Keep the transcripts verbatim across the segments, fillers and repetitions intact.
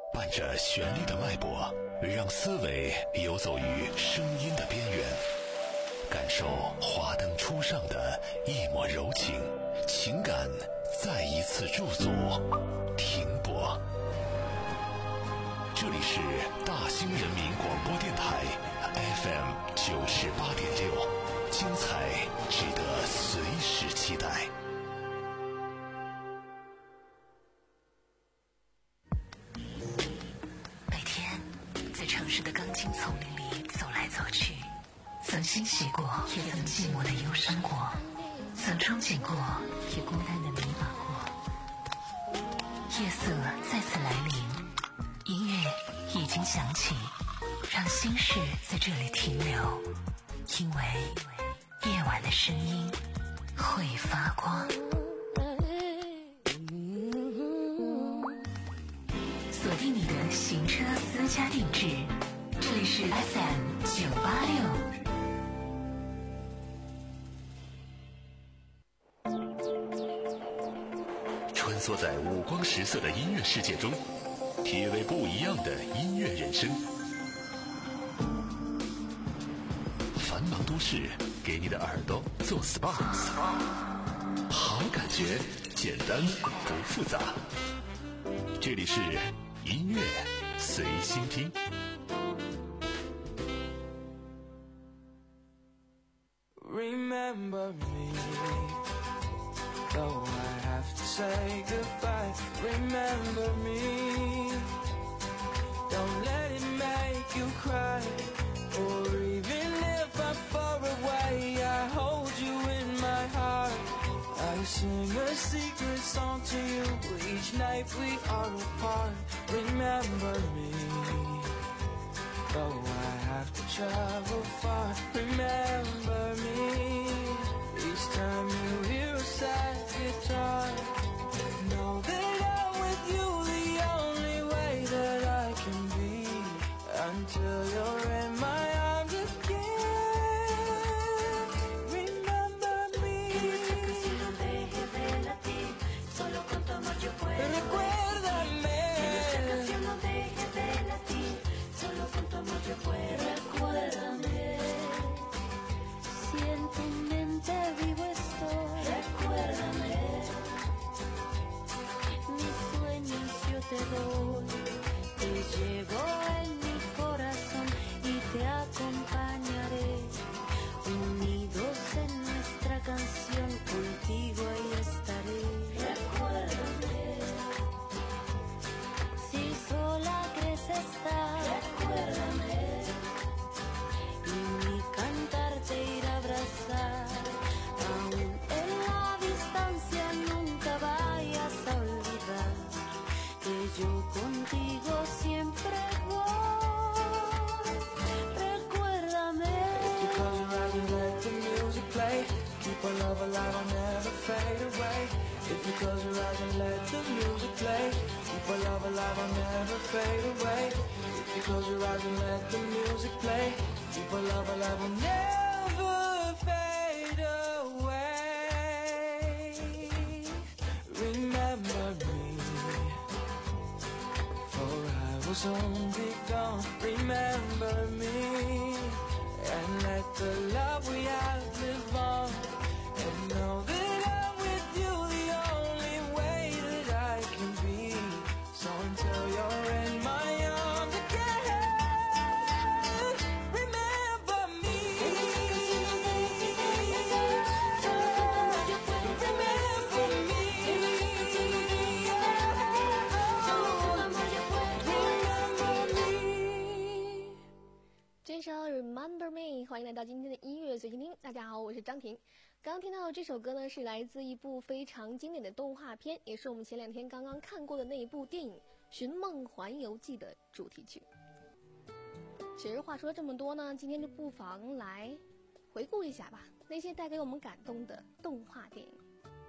伴着旋律的脉搏，让思维游走于声音的边缘，感受华灯初上的一抹柔情，情感再一次驻足停泊。这里是大兴人民广播电台 F M 九十八点六，精彩值得随时期待。 城市的钢筋丛林里走来走去，曾欣喜过，也曾寂寞的忧伤过，曾憧憬过，也孤单的迷茫过。夜色再次来临，音乐已经响起，让心事在这里停留，因为夜晚的声音会发光。锁定你的行车私家定制，这里是 F M 九八六。 穿梭在五光十色的音乐世界中，体味不一样的音乐人生。繁忙都市给你的耳朵做 S P A， 好感觉简单不复杂。这里是音乐随心听。 Remember me, though I have to say goodbye. Remember me, don't let it make you cry. Or even if I'm far away, I hold you in my heart. I sing a secret song to you each night we are apart. Remember me, though I have to travel far. Remember me, each time you hear a sad guitar. Know that I'm with you the only way that I can be, until you're in my arms again. Remember me. Recuérdame. Recuérdame, si en tu mente vivo estoy. Recuérdame, mis sueños yo te doy. Te llevo en mi corazón y te acompañaré. Unidos en nuestra canción, contigo ahí estaré. Recuérdame, si sola crees estar. Recuérdame, te irá a abrazar. Aún en la distancia nunca vayas a olvidar que yo contigo siempre voy. Recuérdame. If you close your eyes and let the music play, keep our love alive, I'll never fade away. If you close your eyes and let the music play, keep our love alive, I'll never fade away. If you close your eyes and let the music play, keep our love alive, I'll never fade away. Remember me, for I will soon be gone. Remember me, and let the love we have live on. And know that I'm with you the only way that I can be. So until you're in my arms again, remember me. Remember Me， 欢迎来到今天的音乐随心听。大家好，我是张婷。刚刚听到的这首歌呢，是来自一部非常经典的动画片，也是我们前两天刚刚看过的那一部电影《寻梦环游记》的主题曲。其实话说这么多呢，今天就不妨来回顾一下吧，那些带给我们感动的动画电影。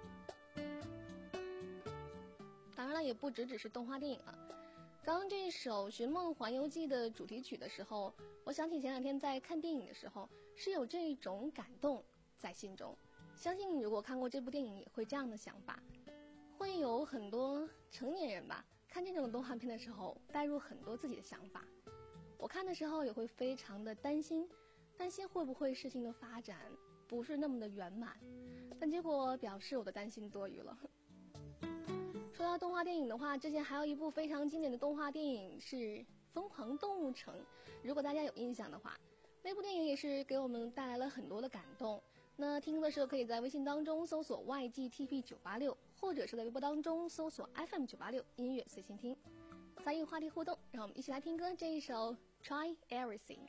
当然了，也不只只是动画电影了。刚刚这首《寻梦环游记》的主题曲的时候，我想起前两天在看电影的时候，是有这种感动在心中。相信如果看过这部电影，也会这样的想法。会有很多成年人吧，看看这种动画片的时候，带入很多自己的想法。我看的时候也会非常的担心，担心会不会事情的发展不是那么的圆满，但结果表示我的担心多余了。说到动画电影的话，之前还有一部非常经典的动画电影是《疯狂动物城》，如果大家有印象的话，那部电影也是给我们带来了很多的感动。那听歌的时候可以在微信当中搜索 Y G T P 九八六，或者是在微博当中搜索 F M 九八六音乐随心听。参与话题互动，让我们一起来听歌，这一首 Try Everything。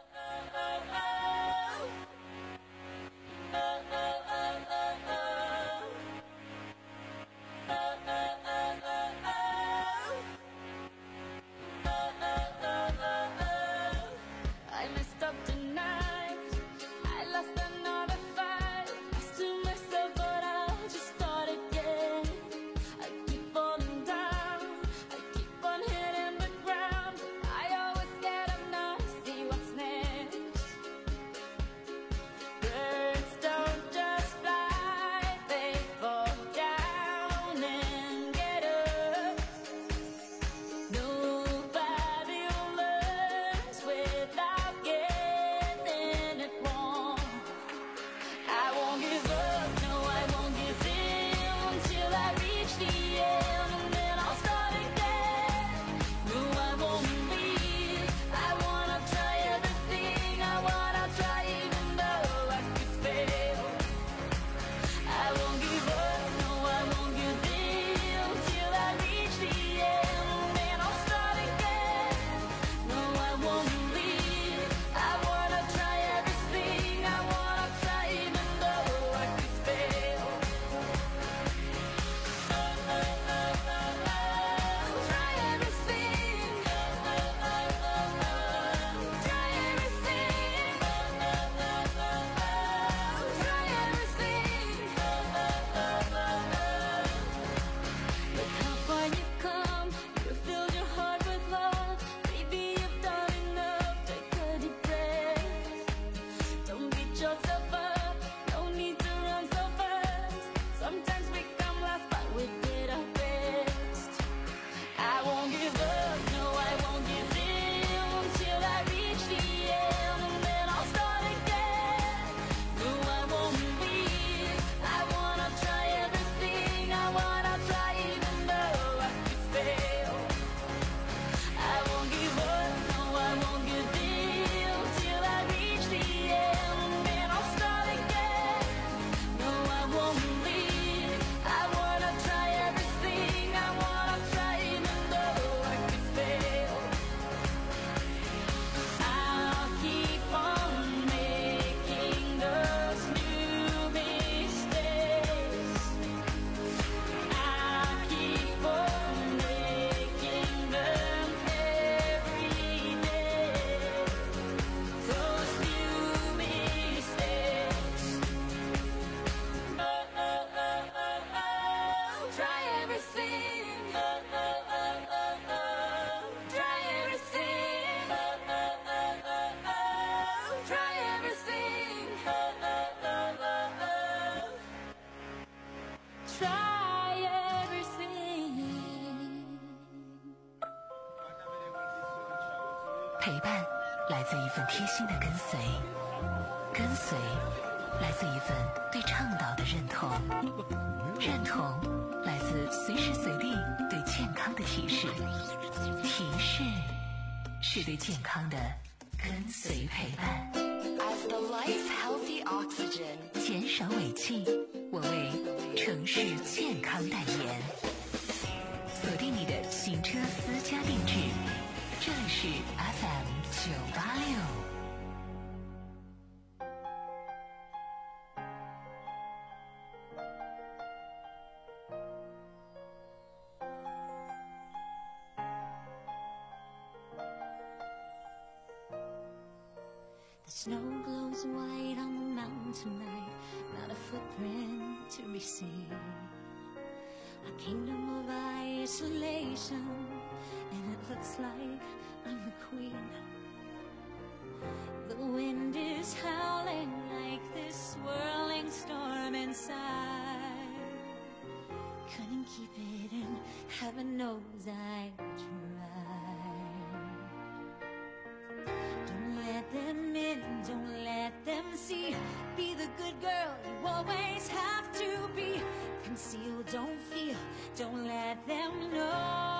陪伴来自一份贴心的跟随，跟随来自一份对倡导的认同，认同来自随时随地对健康的提示，提示是对健康的跟随陪伴。 As the life healthy oxygen， 减少尾气，我为城市健康代言。锁定你的行车私家定制，这里是 F M 九八六。 The snow glows white on the mountain tonight, not a footprint to be seen. A kingdom of isolation, and it looks like I'm the queen. The wind is howling like this swirling storm inside. Couldn't keep it in, heaven knows I try. Don't let them in, don't let them see. Be the good girl you always have to be. Conceal, don't feel, don't let them know.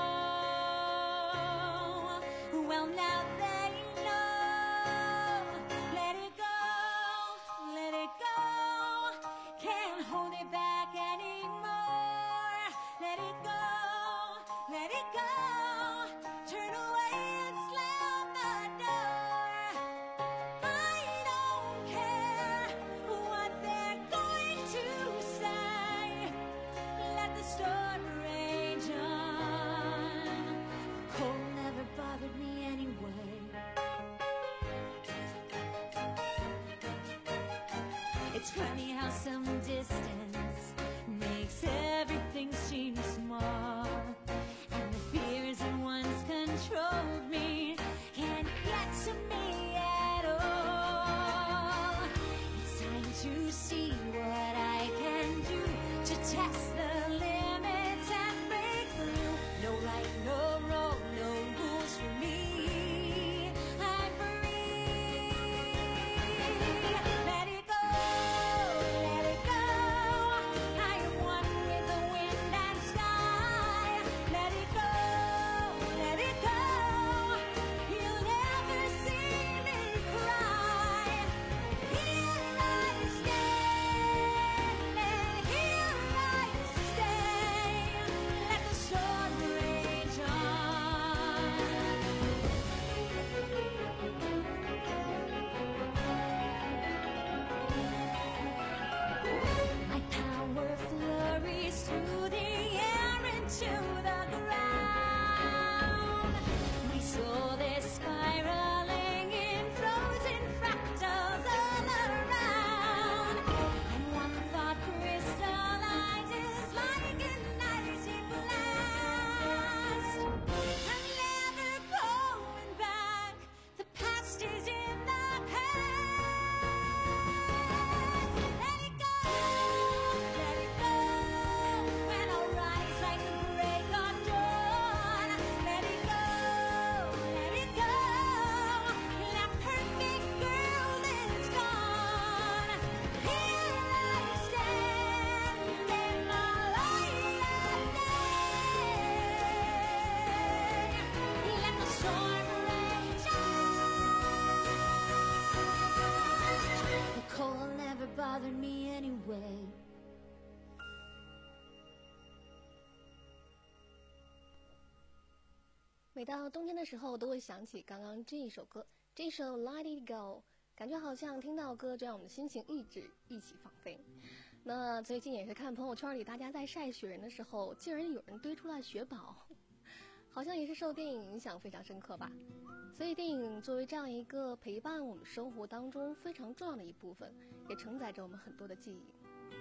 Well, now they know. Let it go, let it go. Can't hold it back anymore. Let it go, let it go. Turn away and slam the door. I don't care what they're going to say. Let the storm rage on. Cold never bothered me anyway. It's funny how some distance makes everything seem small. And the fears that once controlled me can't get to me at all. It's time to see what I can do to test the limits and break through. No right, no wrong, no rules for me. I'm free. Let it go, let it go. I am one with the wind and sky. Let it go, let it go. You'll never see me cry. Here I stand, and here I stay. Let the storm rage on. My power flurries through the air into the ground. My soul is spiraling in frozen fractals all around. And one thought crystallizes like an icy blast. I'm never going back. The past is in the past. Let it go, let it go. When I rise like the break of dawn. Let it go, let it go. That perfect girl is gone. Here I stand in the light of day. Let the storm rage on. The cold never bothered me anyway. 每到冬天的时候，都会想起刚刚这一首歌，这首《Let It Go》，感觉好像听到歌就让我们的心情一直一起放飞。那最近也是看朋友圈里大家在晒雪人的时候，竟然有人堆出了雪堡，好像也是受电影影响非常深刻吧。所以电影作为这样一个陪伴我们生活当中非常重要的一部分，也承载着我们很多的记忆。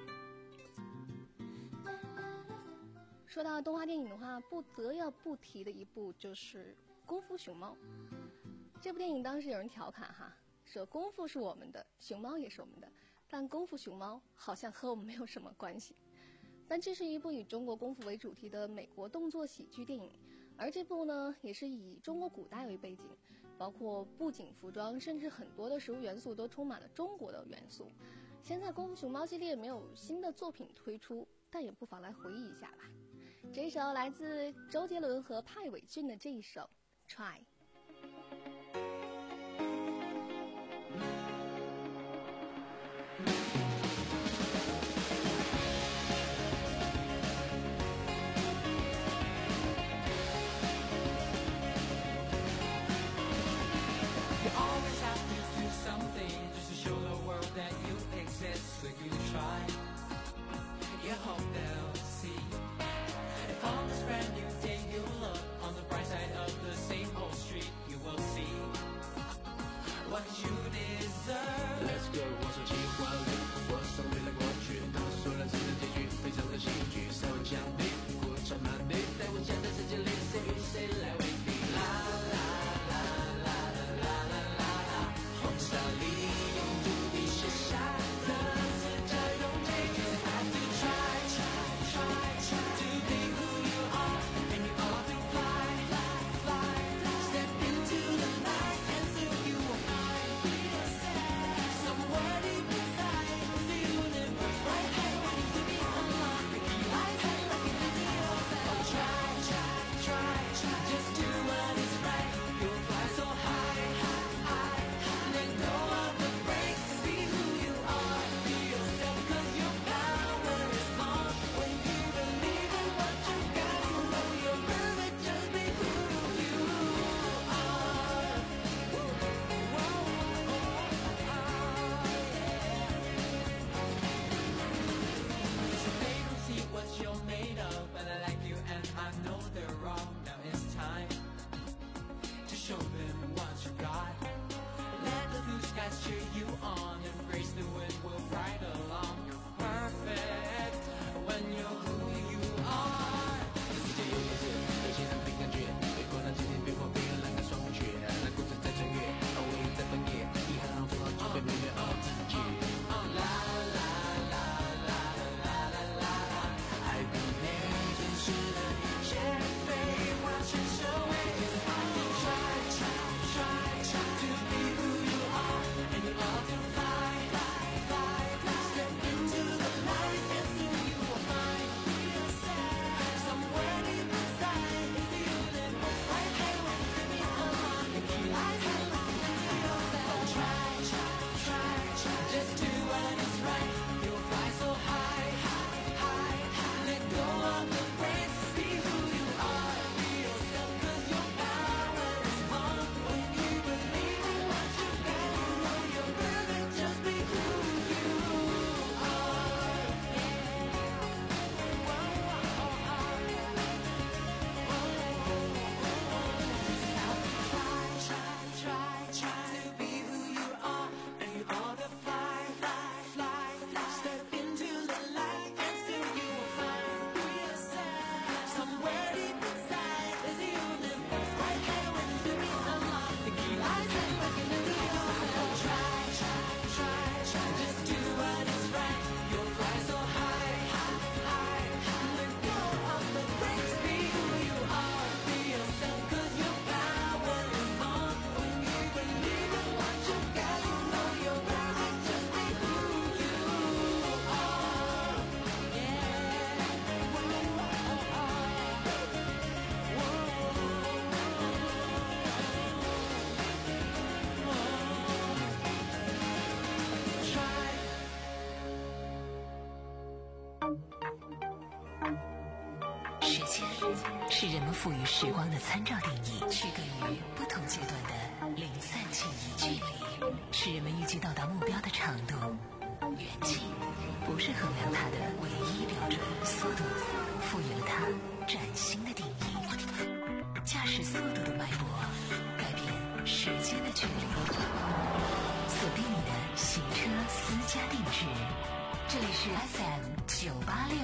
说到动画电影的话，不得要不提的一部就是《功夫熊猫》。这部电影当时有人调侃哈，说功夫是我们的，熊猫也是我们的，但功夫熊猫好像和我们没有什么关系。但这是一部以中国功夫为主题的美国动作喜剧电影，而这部呢也是以中国古代为背景，包括布景、服装，甚至很多的食物元素都充满了中国的元素。现在功夫熊猫系列没有新的作品推出，但也不妨来回忆一下吧。这一首来自周杰伦和派伟俊的这一首 Try。 You always have to do something just to show the world that you exist. So you try, you hope they'll see. If on this brand new day you look on the bright side of the same old street, you will see what you deserve. Let's go， 我手起花绿，我送未来过去，他们说了自己的结局，非常的戏剧，三万强敌，过场满地，在我家的世界里，谁与谁来为敌？啦啦啦啦啦啦啦啦，红色里用土地写下的字叫用记。You have to try, try, try, try to be who you are. 是人们赋予时光的参照定义，区隔于不同阶段的零散记忆距离，是人们预计到达目标的长度。远近不是衡量它的唯一标准，速度赋予了它崭新的定义。驾驶速度的脉搏，改变时间的距离。锁定你的行车私家定制，这里是 F M 九八六。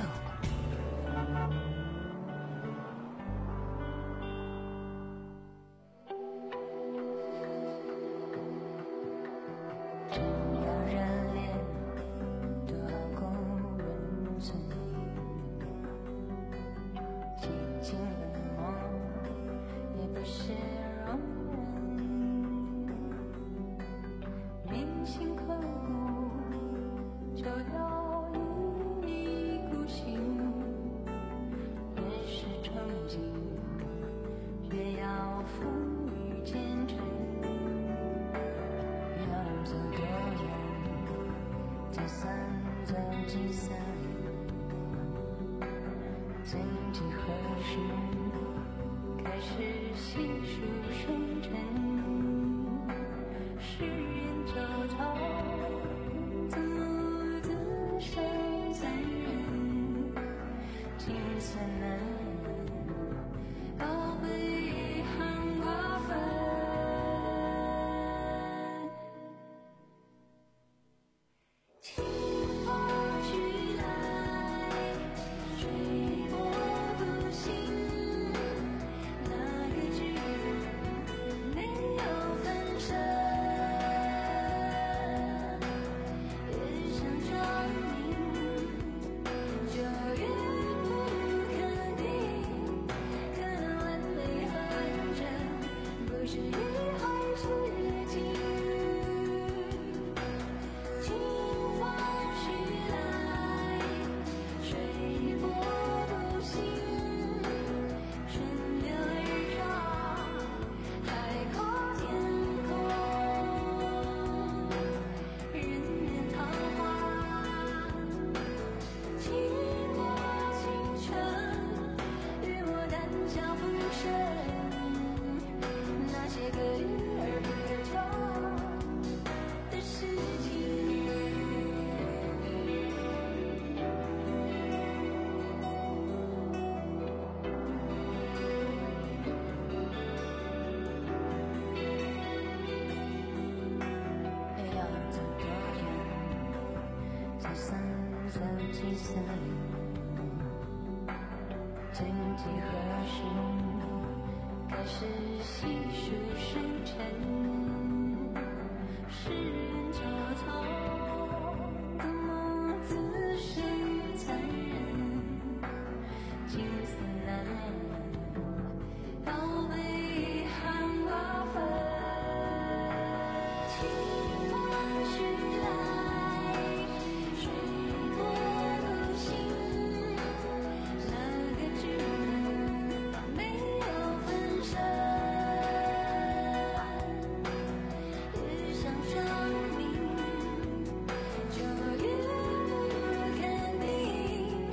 就越不肯定，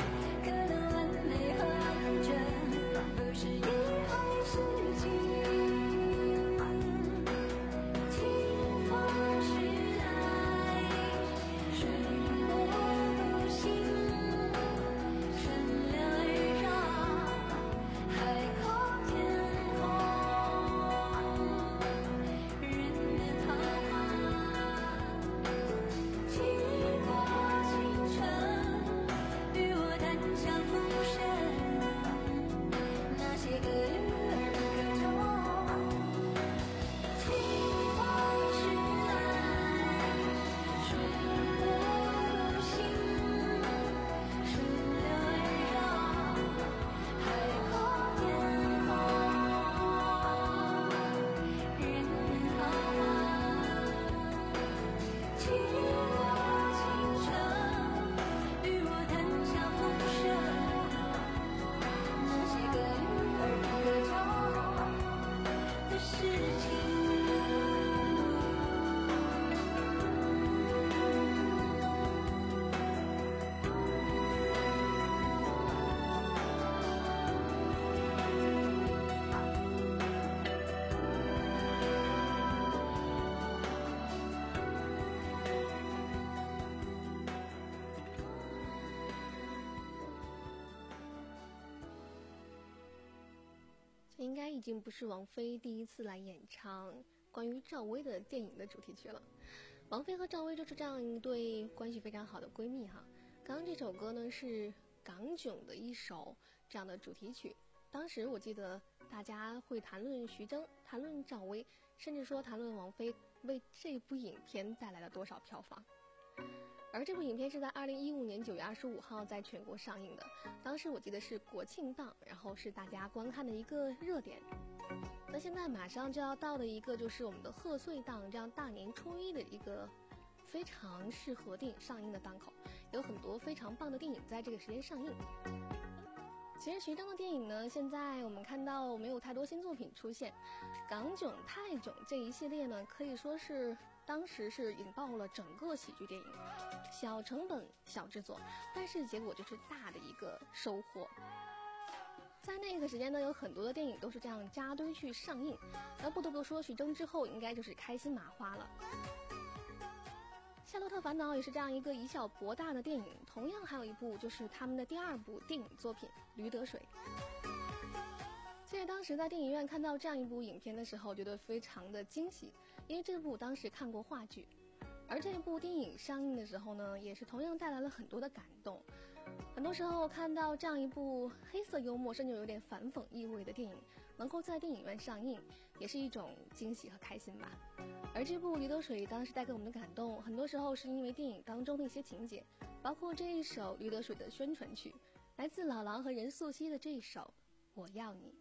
应该已经不是王菲第一次来演唱关于赵薇的电影的主题曲了。王菲和赵薇就是这样一对关系非常好的闺蜜哈。刚刚这首歌呢是港囧的一首这样的主题曲，当时我记得大家会谈论徐峥，谈论赵薇，甚至说谈论王菲为这部影片带来了多少票房。而这部影片是在二零一五年九月二十五号在全国上映的，当时我记得是国庆档，然后是大家观看的一个热点。那现在马上就要到的一个就是我们的贺岁档，这样大年初一的一个非常适合电影上映的档口，有很多非常棒的电影在这个时间上映。其实徐峥的电影呢，现在我们看到没有太多新作品出现，港囧、泰囧这一系列呢，可以说是当时是引爆了整个喜剧电影，小成本小制作，但是结果就是大的一个收获。在那个时间呢，有很多的电影都是这样扎堆去上映，而不得不说徐峥之后应该就是开心麻花了。夏洛特烦恼也是这样一个以小博大的电影，同样还有一部就是他们的第二部电影作品《驴得水》。记得当时在电影院看到这样一部影片的时候，觉得非常的惊喜，因为这部当时看过话剧，而这部电影上映的时候呢，也是同样带来了很多的感动。很多时候看到这样一部黑色幽默甚至有点反讽意味的电影能够在电影院上映，也是一种惊喜和开心吧。而这部《驴得水》当时带给我们的感动，很多时候是因为电影当中的一些情节，包括这一首《驴得水》的宣传曲，来自老狼和任素汐的这一首《我要你》。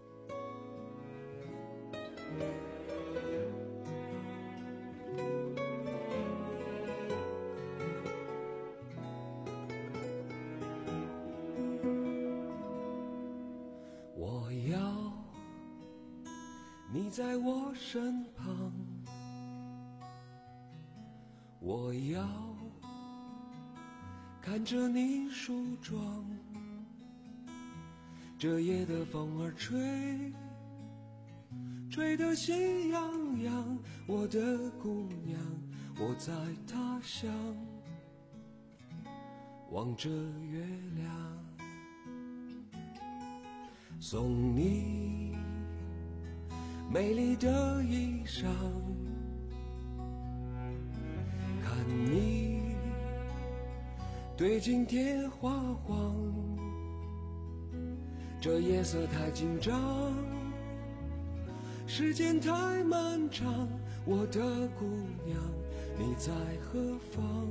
我要你在我身旁，我要看着你梳妆，这夜的风儿吹，吹得喜洋洋，我的姑娘，我在他乡望着月亮，送你美丽的衣裳，看你对镜贴花黄，这夜色太紧张，时间太漫长，我的姑娘你在何方？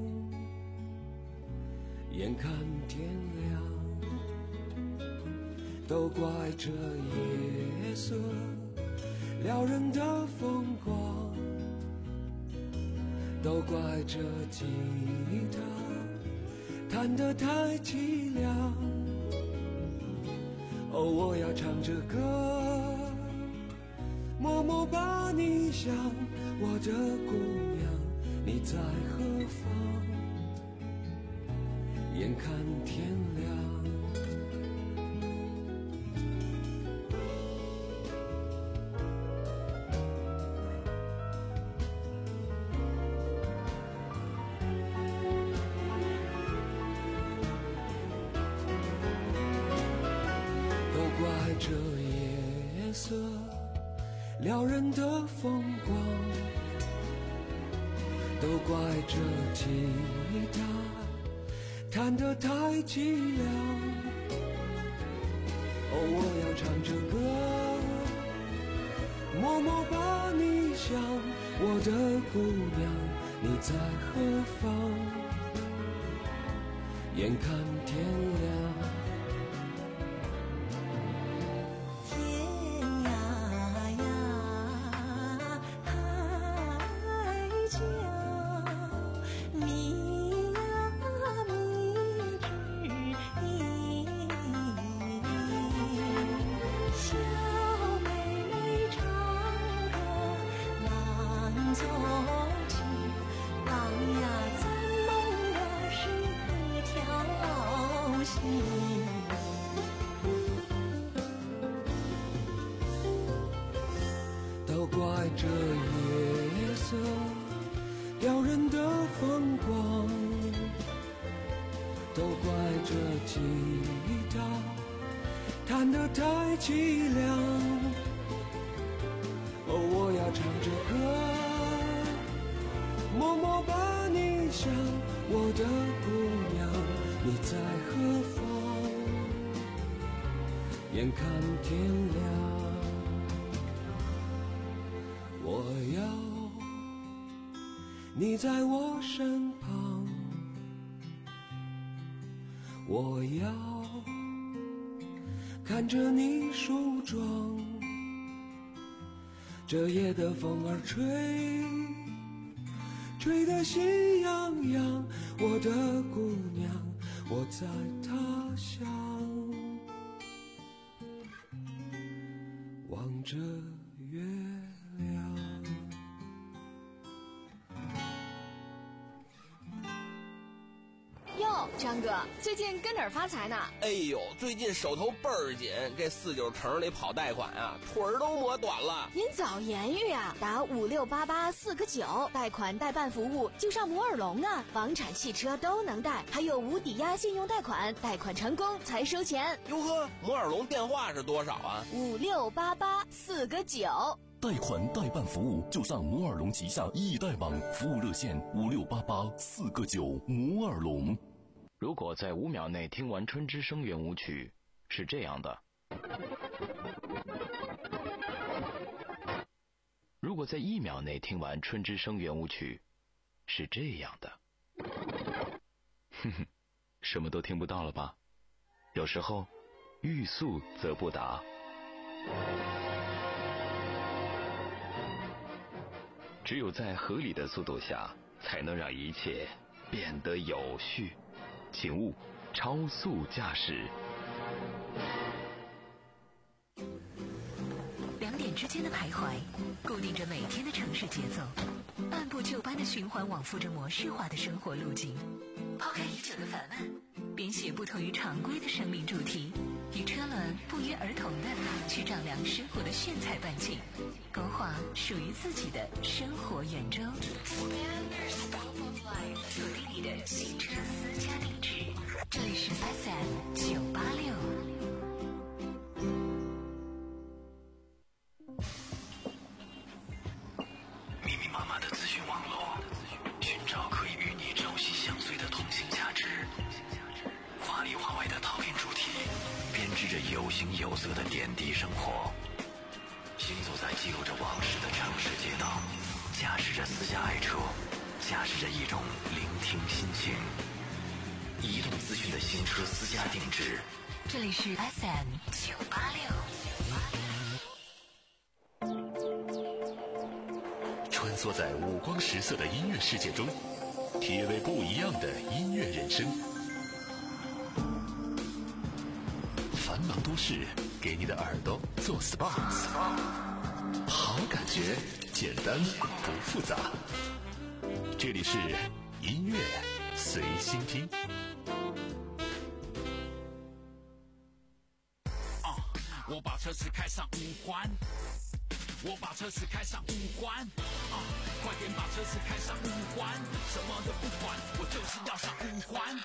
眼看天亮，都怪这夜色撩人的风光，都怪这吉他弹得太凄凉。哦，我要唱着歌，默默把你想，我的姑娘你在何方？眼看天亮，都怪这夜色撩人的风光，都怪这吉他弹得太凄凉。哦，我要唱着歌，默默把你想，我的姑娘你在何方？眼看天亮， 浪呀，咱们的是一条心。 太凄凉。哦，我要唱着歌，默默把你想，我的姑娘，你在何方？眼看天亮，我要你在我身旁，我要看着你梳妆。这夜的风儿吹，吹得心痒痒，我的姑娘，我在他乡，望着月亮。 哟，张哥，最近跟哪儿发财呢？ 哎呦，最近手头倍儿紧，这四九城里跑贷款啊，腿儿都磨短了。 您早言语啊，打五六八八四个九，贷款代办服务就上摩尔龙啊，房产、汽车都能贷，还有无抵押信用贷款，贷款成功才收钱。 哟呵，摩尔龙电话是多少啊？ 五六八八四个九。 贷款代办服务就上摩尔龙旗下易贷网，服务热线五六八八四个九。摩尔龙。 如果在五秒内听完春之声圆舞曲，是这样的；如果在一秒内听完春之声圆舞曲，是这样的。哼哼，什么都听不到了吧？有时候，欲速则不达。只有在合理的速度下，才能让一切变得有序。请勿超速驾驶。 两点之间的徘徊，固定着每天的城市节奏，按部就班的循环往复着模式化的生活路径。抛开已久的烦闷，编写不同于常规的生命主题，与车轮不约而同的去丈量生活的炫彩半径，勾画属于自己的生活圆周。锁定你的新车私家定制，这里是 F M 九八六。 密密麻麻的资讯网络，寻找可以与你朝夕相随的通信价值。华里华外的套印主题，编织着有形有色的点滴生活。行走在记录着往事的城市街道，驾驶着私家爱车，驾驶着一种聆听心情。移动资讯的新车私家定制， 这里是 F M 九八六。 穿梭在五光十色的音乐世界中，体味不一样的音乐人生。繁忙都市，给你的耳朵做 S P A， 好感觉，简单不复杂。这里是音乐随心听。 啊，我把车子开上五环，我把车子开上五环，啊，快点把车子开上五环，什么都不管，我就是要上五环。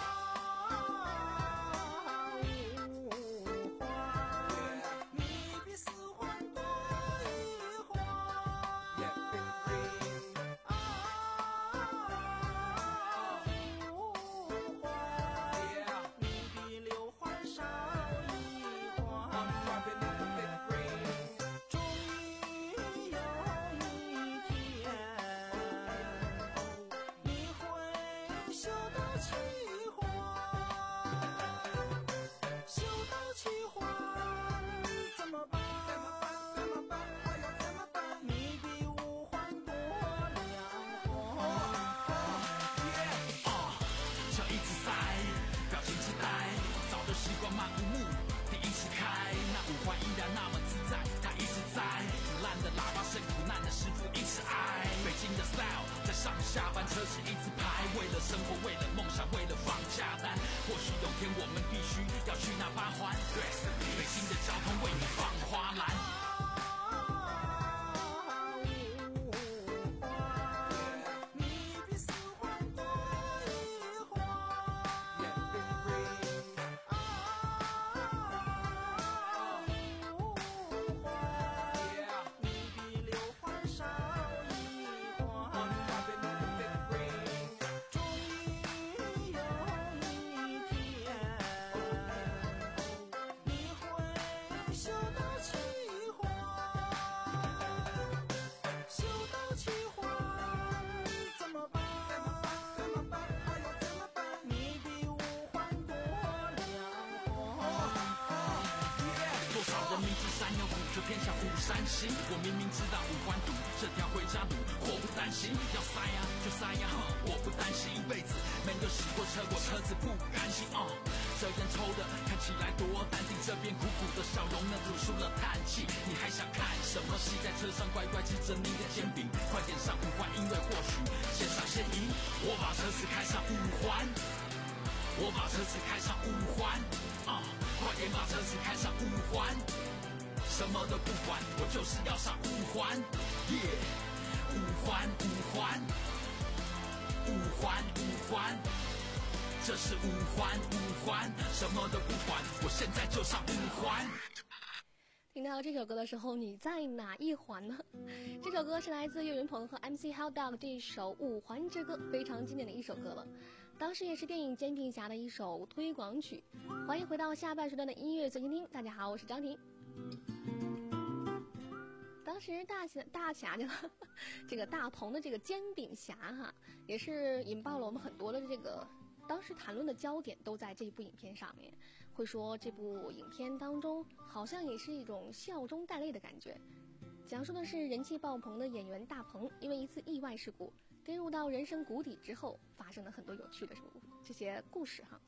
上下班车是一字排，为了生活，为了梦想，为了放假单。或许有天我们必须要去那八环，对，北京的交通为你放花篮。 偏向五山星。我明明知道五环堵，这条回家路我不担心，要塞呀就塞呀，哼，我不担心，一辈子没有洗过车，我车子不甘心啊。这烟抽的看起来多淡定，这边苦苦的笑容呢吐出了叹气。你还想看什么戏？在车上乖乖吃着你的煎饼，快点上五环，因为或许先上先赢。我把车子开上五环，我把车子开上五环，啊，快点把车子开上五环，什么都不管，我就是要上五环，耶、yeah ，五环五环，五环五环。这是五环五环，什么都不管，我现在就上五环。 听到这首歌的时候，你在哪一环呢？这首歌是来自岳云鹏和 M C Hotdog 这首《五环之歌》，非常经典的一首歌了。当时也是电影《煎饼侠》的一首推广曲。欢迎回到下半时段的音乐随心听，大家好，我是张婷。当时大侠大侠呢，这个大鹏的这个煎饼侠哈，也是引爆了我们很多的这个。当时谈论的焦点都在这部影片上面，会说这部影片当中好像也是一种笑中带泪的感觉。讲述的是人气爆棚的演员大鹏，因为一次意外事故跌入到人生谷底之后，发生了很多有趣的这些故事哈。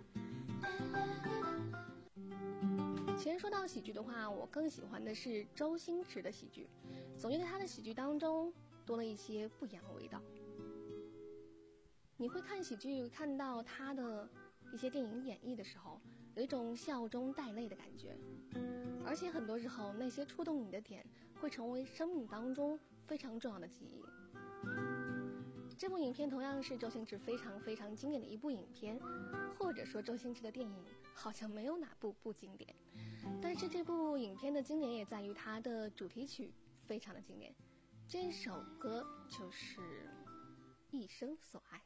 其实说到喜剧的话，我更喜欢的是周星驰的喜剧，总觉得他的喜剧当中多了一些不一样的味道。你会看喜剧，看到他的一些电影演绎的时候，有一种笑中带泪的感觉，而且很多时候那些触动你的点会成为生命当中非常重要的记忆。这部影片同样是周星驰非常非常经典的一部影片，或者说周星驰的电影好像没有哪部不经典，但是这部影片的经典也在于它的主题曲非常的经典，这首歌就是一生所爱。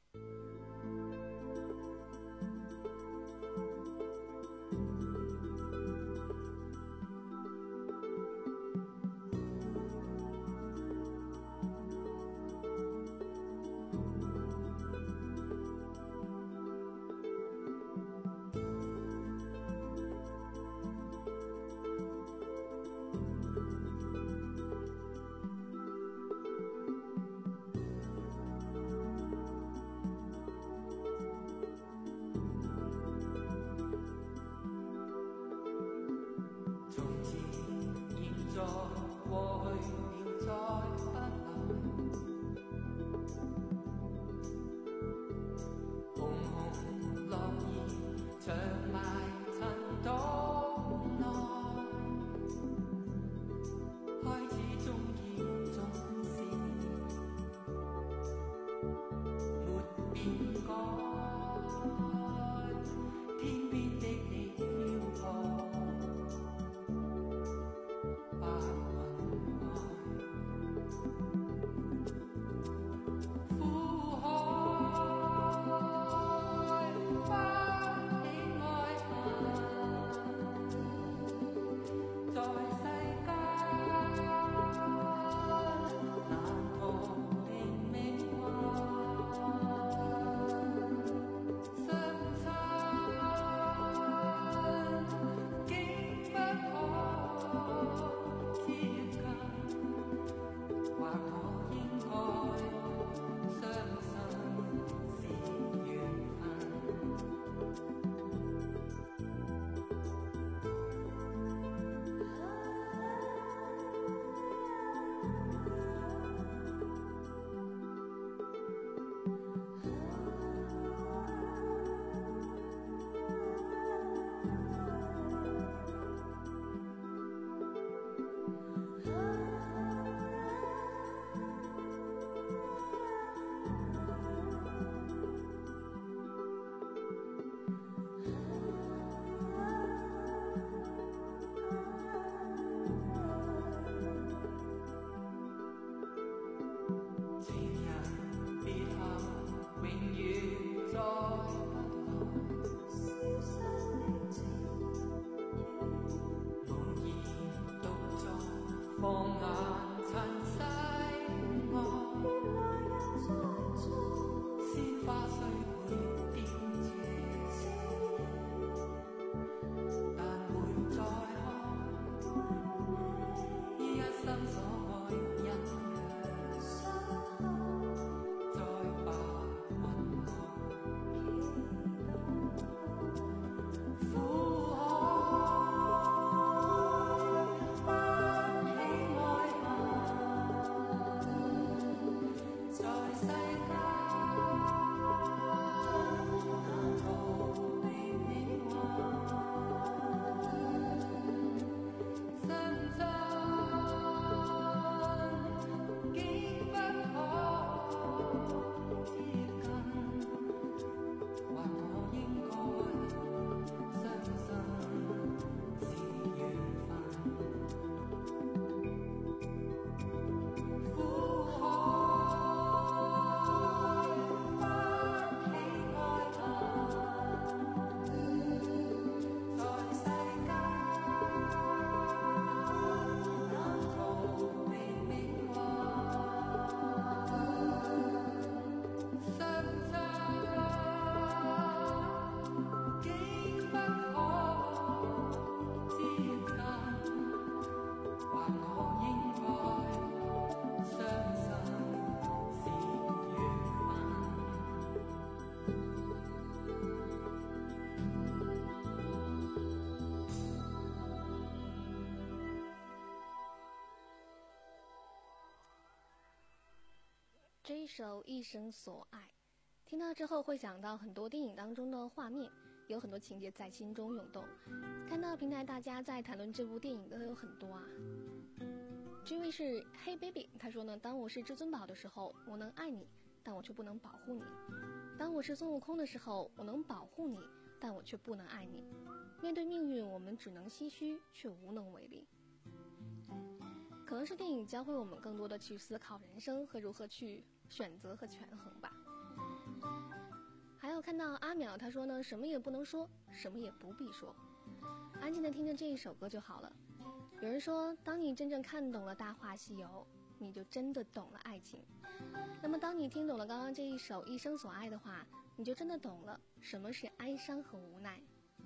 这一首《一生所爱》，听到之后会想到很多电影当中的画面，有很多情节在心中涌动。看到平台大家在谈论这部电影的有很多啊。这位是 Hey Baby， 他说呢，当我是至尊宝的时候，我能爱你，但我却不能保护你；当我是孙悟空的时候，我能保护你，但我却不能爱你。面对命运，我们只能唏嘘，却无能为力。可能是电影教会我们更多的去思考人生和如何去选择和权衡吧。还有看到阿淼，他说呢，什么也不能说，什么也不必说，安静的听着这一首歌就好了。有人说，当你真正看懂了《大话西游》，你就真的懂了爱情。那么当你听懂了刚刚这一首《一生所爱》的话，你就真的懂了什么是哀伤和无奈。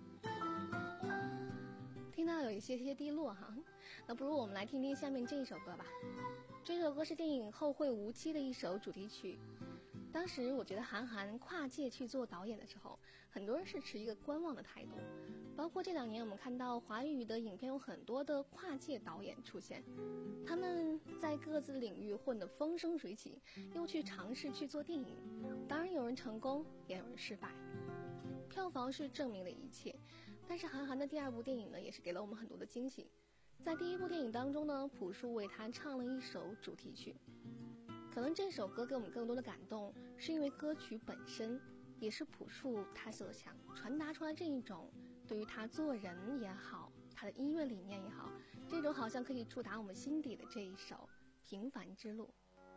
听到有一些些低落哈，那不如我们来听听下面这一首歌吧。这首歌是电影《后会无期》的一首主题曲。当时我觉得韩寒跨界去做导演的时候，很多人是持一个观望的态度。包括这两年我们看到华语的影片有很多的跨界导演出现，他们在各自领域混得风生水起，又去尝试去做电影。当然有人成功，也有人失败。票房是证明了一切，但是韩寒的第二部电影呢，也是给了我们很多的惊喜。在第一部电影当中呢，朴树为他唱了一首主题曲。可能这首歌给我们更多的感动，是因为歌曲本身也是朴树他所想传达出来这一种对于他做人也好，他的音乐理念也好，这种好像可以触达我们心底的这一首《平凡之路》。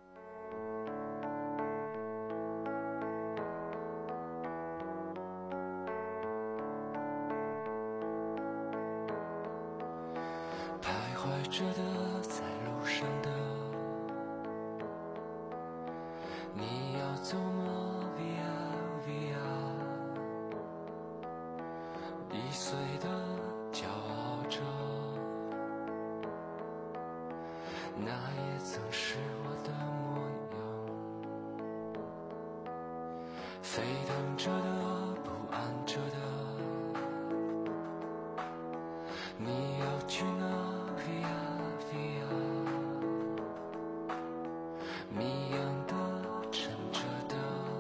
徘徊着的，在路上的，你要走吗 ？Via Via， 易碎的骄傲着，那也曾是我的模样。沸腾着的，不安着的，你要去哪？谜样的，沉着的，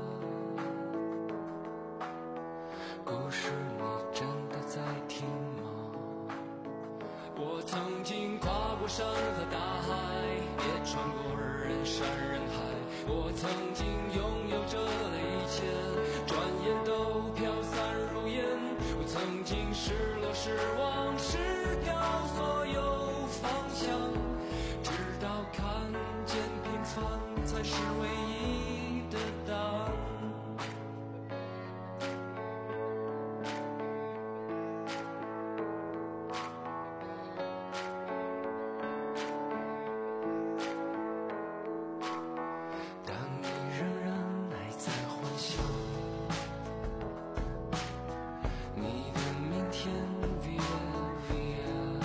故事你真的在听吗？我曾经跨过山和大海，也穿过人山人海。我曾经拥有着的一切，转眼都飘散如烟。我曾经失落失望失掉所有方向，直到看见平凡才是唯一的答案。当你仍然还在幻想你的明天 Via Via，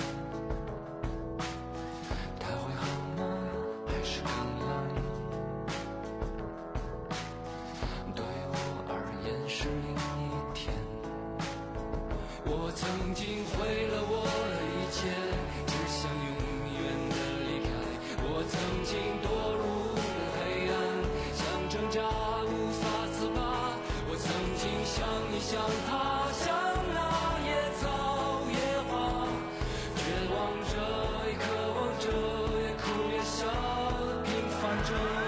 它会好吗？还是更冷？对我而言是另一天。我曾经毁了我的一切，只想永远的离开。我曾经堕入了黑暗，想挣扎无法自拔。我曾经像你像他，像那野草野花，绝望着也渴望着，也哭也笑，平凡着。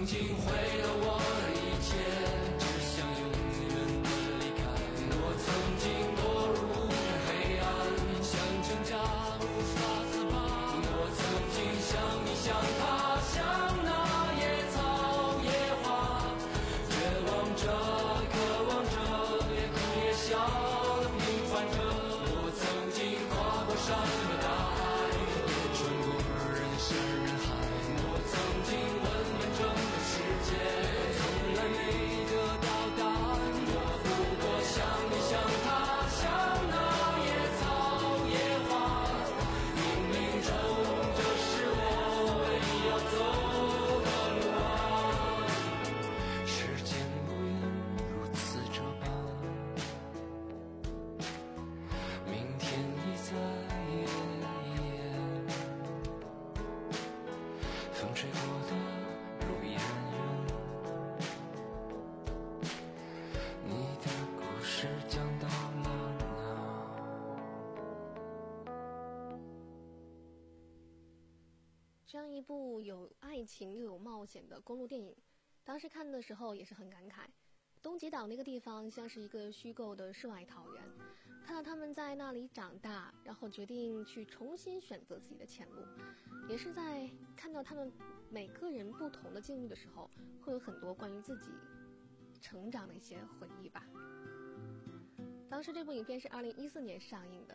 经毁了我的一切，只想永远的离开。我曾经堕入黑暗，像挣扎无法自拔。我曾经像你像他，像那野草野花，绝望着渴望着，也哭也笑的平凡着。我曾经跨过山和大海，也穿过人山人海。我曾经问遍整个世界，从来没得到答案。我不过像你像他，像那野草野花，冥冥中这是我唯一要走的路啊。时间无言如此这般，明天已在眼前，风吹过的路沿远，你的故事讲到了哪？ 这样一部有爱情又有冒险的公路电影，当时看的时候也是很感慨。东极岛那个地方像是一个虚构的世外桃源，看到他们在那里长大，然后决定去重新选择自己的前路，也是在看到他们每个人不同的境遇的时候，会有很多关于自己成长的一些回忆吧。当时这部影片是二零一四年上映的。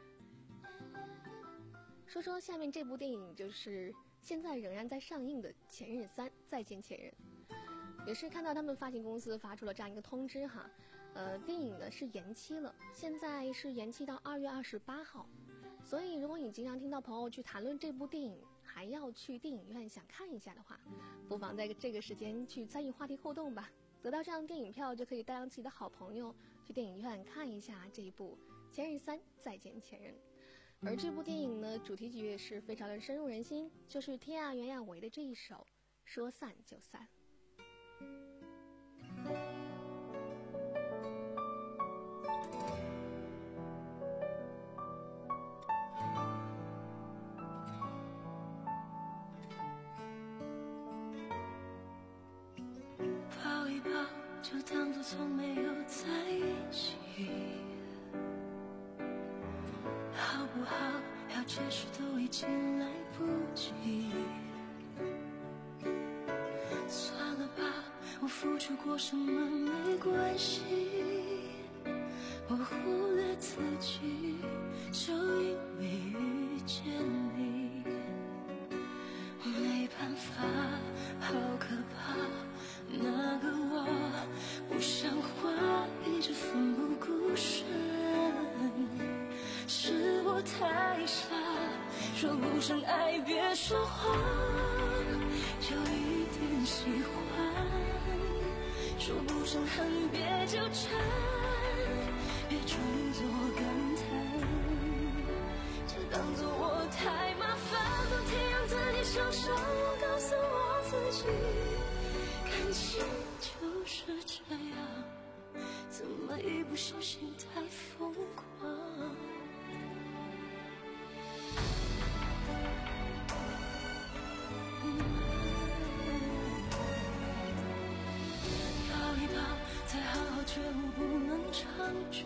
说说下面这部电影，就是现在仍然在上映的《前任三：再见前任》，也是看到他们发行公司发出了这样一个通知哈，呃，电影呢是延期了，现在是延期到二月二十八号。所以如果你经常听到朋友去谈论这部电影，还要去电影院想看一下的话，不妨在这个时间去参与话题互动吧。得到这样电影票，就可以带上自己的好朋友去电影院看一下这一部《前任三：再见前任》。而这部电影呢，主题曲也是非常的深入人心，就是天涯袁娅维的这一首《说散就散》。 抱一抱，就当作从没有在一起。好不好？要解释都已经来不及。算了吧，我付出过什么没关系。我忽略自己，就因为遇见你。没办法，好可怕，那个我不像话，一直奋不顾身。是我太傻，说不上爱别说谎，有一点喜欢，说不上恨别纠缠，别装作感叹，就当作我太麻烦，不停让自己受伤。我告诉我自己，感情就是这样，怎么一不小心太疯狂。再好好觉悟不能长久，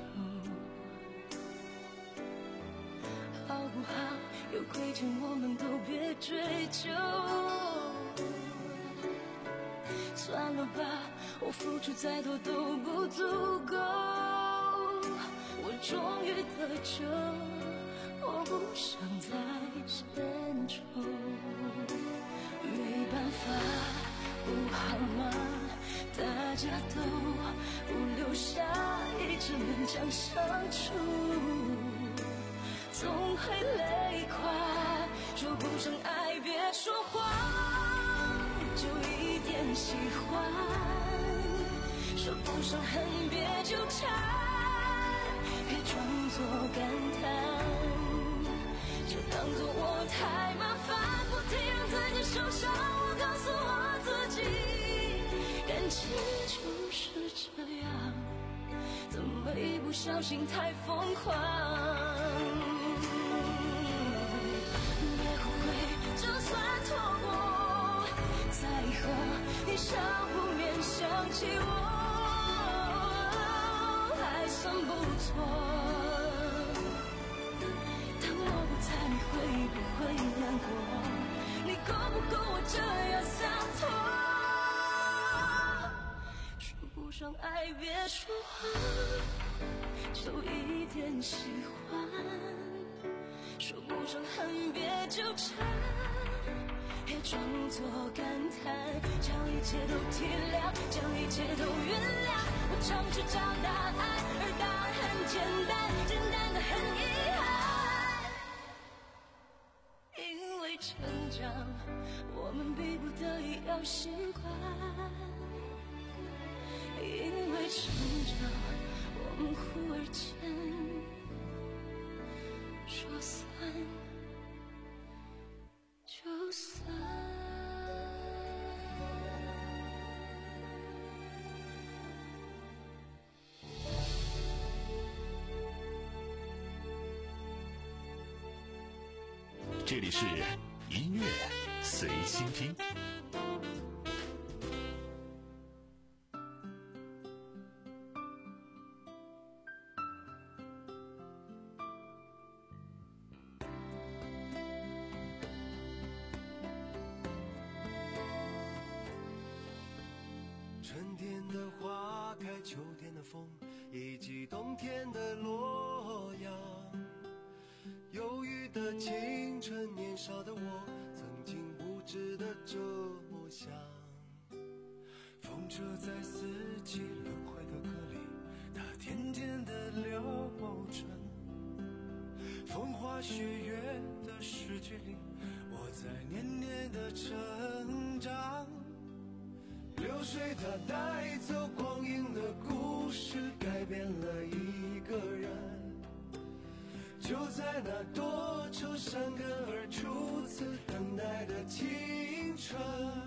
好不好？有亏欠我们都别追究。算了吧，我付出再多都不足够。我终于得救，我不想再献丑。没办法，不好吗？大家都不留下一直勉强相处，总会累垮。说不上爱别说谎，就一点喜欢。说不上恨别纠缠，别装作感叹，就当作我太麻烦，不停让自己受伤。我告诉我自己，感情就是这样，怎么一不小心太疯狂。别后悔，就算错过，再和你相说话，就一点喜欢，说不上恨别纠缠，别装作感叹，将一切都体谅，将一切都原谅。我尝试找答案，而答案很简单，简单的很遗憾。因为成长，我们逼不得已要习惯。因为成长，我们忽而间说散就散。 这里是音乐随心听。 春天的花开，秋天的风，以及冬天的洛阳。忧郁的青春，年少的我，曾经无知的这么想。风车在四季轮回的歌里，它甜甜的流转。风花雪月的诗句里，我在年年的成长。流水它带走光阴的故事，改变了一个人。就在那多愁善感而初次等待的青春。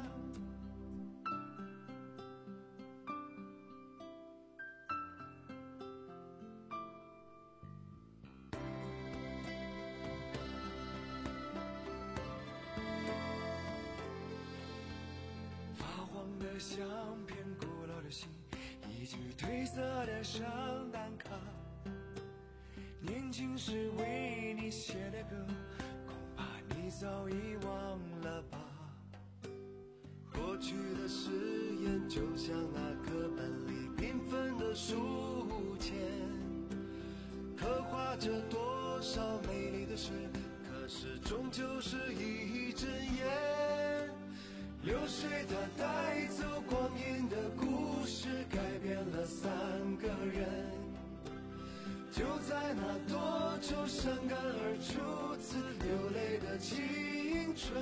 发黄的相片，古老的信，一句褪色的圣诞卡。年轻时为你写的歌，恐怕你早已忘了吧。过去的誓言就像那课本里缤纷的书签，刻画着多少美丽的事，可是终究是一阵烟。流水它带走光阴的故事，改变了三个人。就在那多愁善感而初次流泪的青春。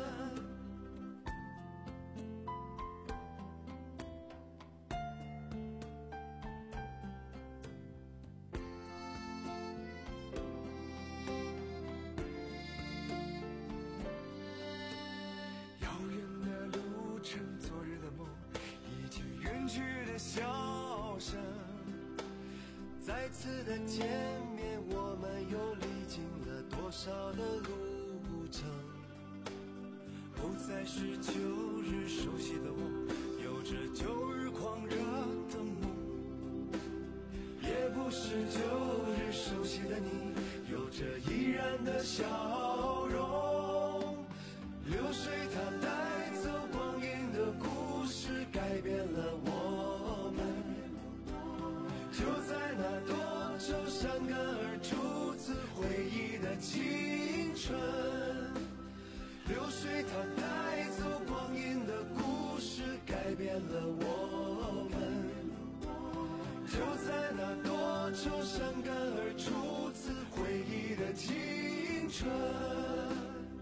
遥远的路程，昨日的梦，已经远去的笑声。再次的见面，我们又历经了多少的路程？不再是旧日熟悉的我，有着旧日狂热的梦，也不是旧日熟悉的你，有着依然的笑容。流水它带走光阴的故事，改变了我们。就在那多愁善感而初次回忆的青春。流水它带走光阴的故事，改变了我们。就在那多愁善感而初次回忆的青春。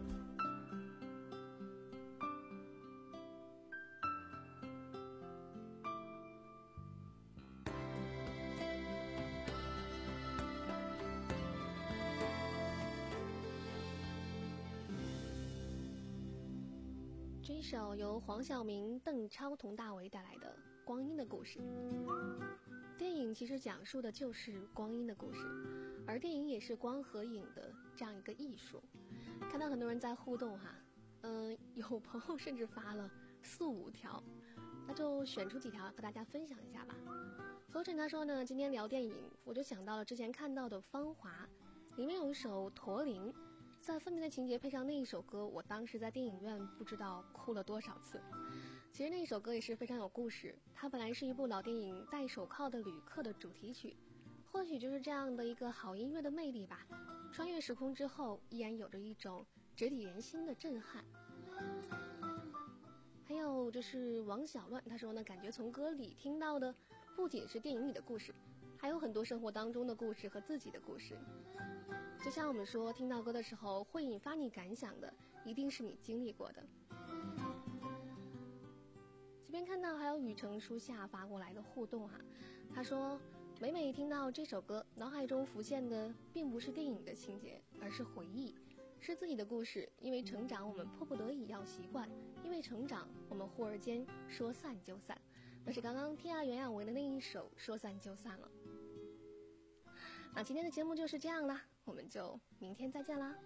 这一首由黄晓明、邓超、佟大为带来的《光阴的故事》。电影其实讲述的就是光阴的故事，而电影也是光和影的这样一个艺术。看到很多人在互动哈，嗯、呃，有朋友甚至发了四五条，那就选出几条和大家分享一下吧。佛尘他说呢，今天聊电影，我就想到了之前看到的《芳华》，里面有一首《驼铃》。在分别的情节配上那一首歌，我当时在电影院不知道哭了多少次。 其实那一首歌也是非常有故事，它本来是一部老电影《戴手铐的旅客》的主题曲，或许就是这样的一个好音乐的魅力吧，穿越时空之后依然有着一种直抵人心的震撼。还有就是王小乱，他说呢，感觉从歌里听到的不仅是电影里的故事，还有很多生活当中的故事和自己的故事。就像我们说，听到歌的时候会引发你感想的，一定是你经历过的。这边看到还有雨城书下发过来的互动哈、啊，他说每每听到这首歌，脑海中浮现的并不是电影的情节，而是回忆，是自己的故事。因为成长，我们迫不得已要习惯；因为成长，我们忽而间说散就散。那是刚刚天涯袁娅维的那一首《说散就散了》。那今天的节目就是这样啦，我们就明天再见啦。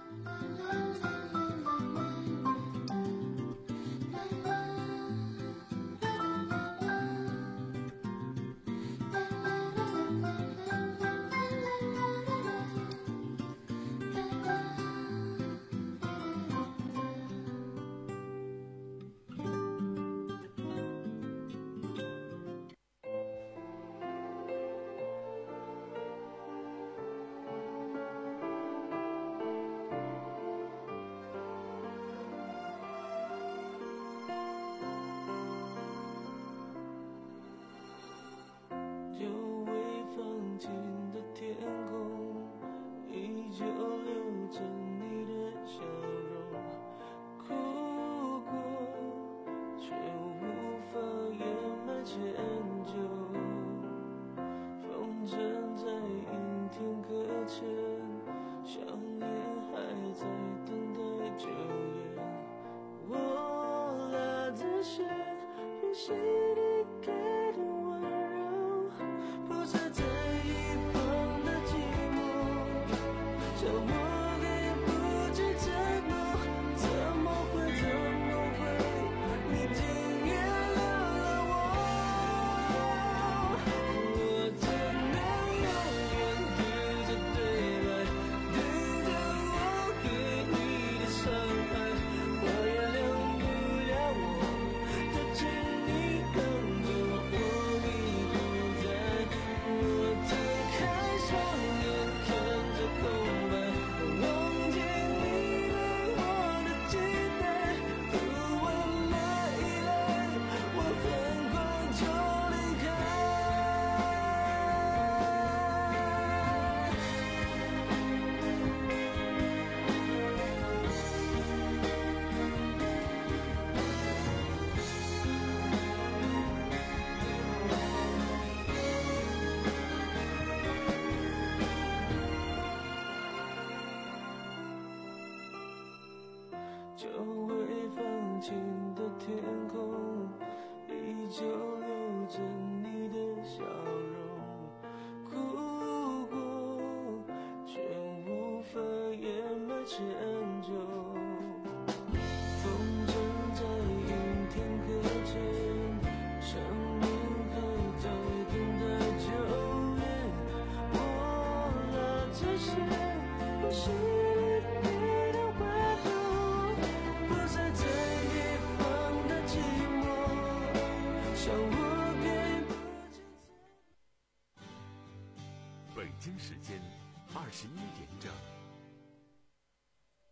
久未放晴的天空，依旧留着你的笑容。哭过，却无法掩埋歉疚。风筝在阴天搁浅，生命还在等待救援。我拿这些呼吸里给的温度，不再在夜旁的寂寞，像我给不及。 北京时间二十一点整。